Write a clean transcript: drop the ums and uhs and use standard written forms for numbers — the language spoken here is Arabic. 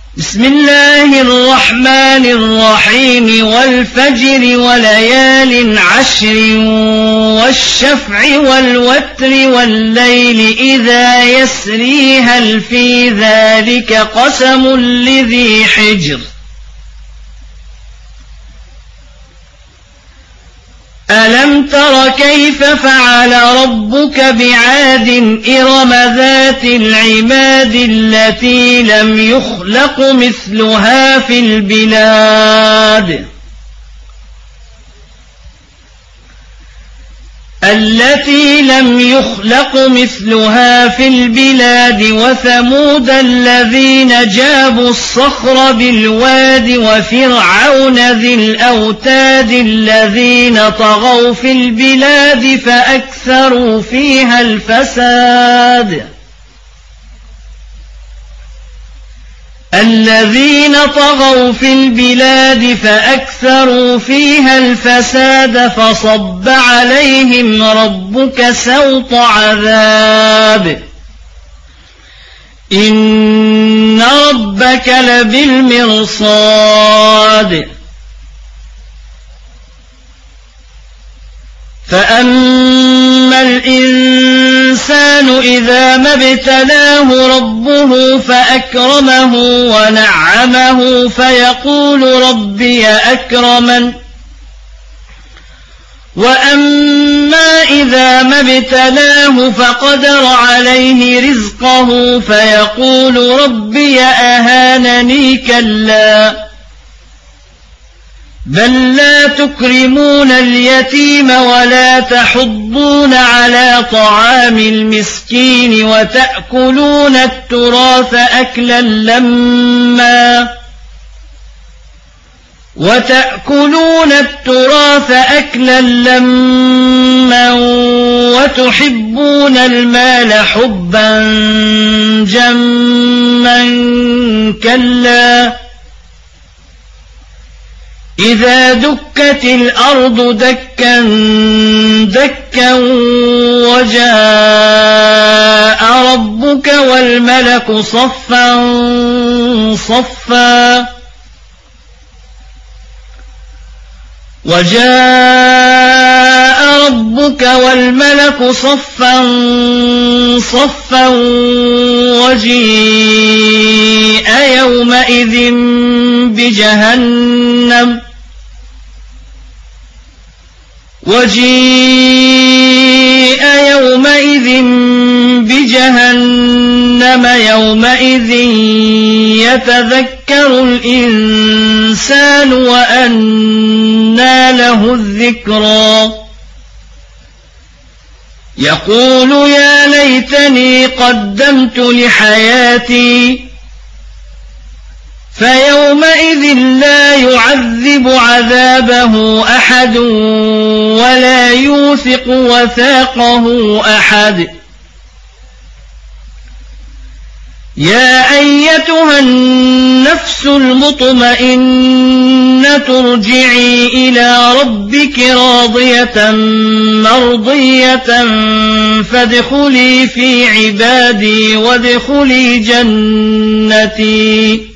بسم الله الرحمن الرحيم والفجر وليال عشر والشفع والوتر والليل إذا يسري هل في ذلك قسم لذي حجر ألم تر كيف فعل ربك بعاد إرم ذات العماد التي لم يخلق مثلها في البلاد وثمود الذين جابوا الصخر بالواد وفرعون ذي الأوتاد الذين طغوا في البلاد فأكثروا فيها الفساد فصب عليهم ربك سوط عذاب إن ربك لبالمرصاد فأما الإنسان إذا ما ابتلاه ربه فأكرمه ونعمه فيقول ربي أكرمن وأما إذا ما ابتلاه فقدر عليه رزقه فيقول ربي أهانني كلا بل لا تكرمون اليتيم ولا تحضون على طعام المسكين وتأكلون التراث أكلا لما وتحبون المال حبا جما كلا إذا دكت الأرض دكا دكا وجاء ربك والملك صفا صفا وجيء يومئذ بجهنم يومئذ يتذكر الإنسان وأنى له الذكرى يقول يا ليتني قدمت لحياتي فيومئذ لا يعذب عذابه أحد ولا يوثق وثاقه أحد يا أيتها النفس المطمئنة ارجعي إلى ربك راضية مرضية فادخلي في عبادي وادخلي جنتي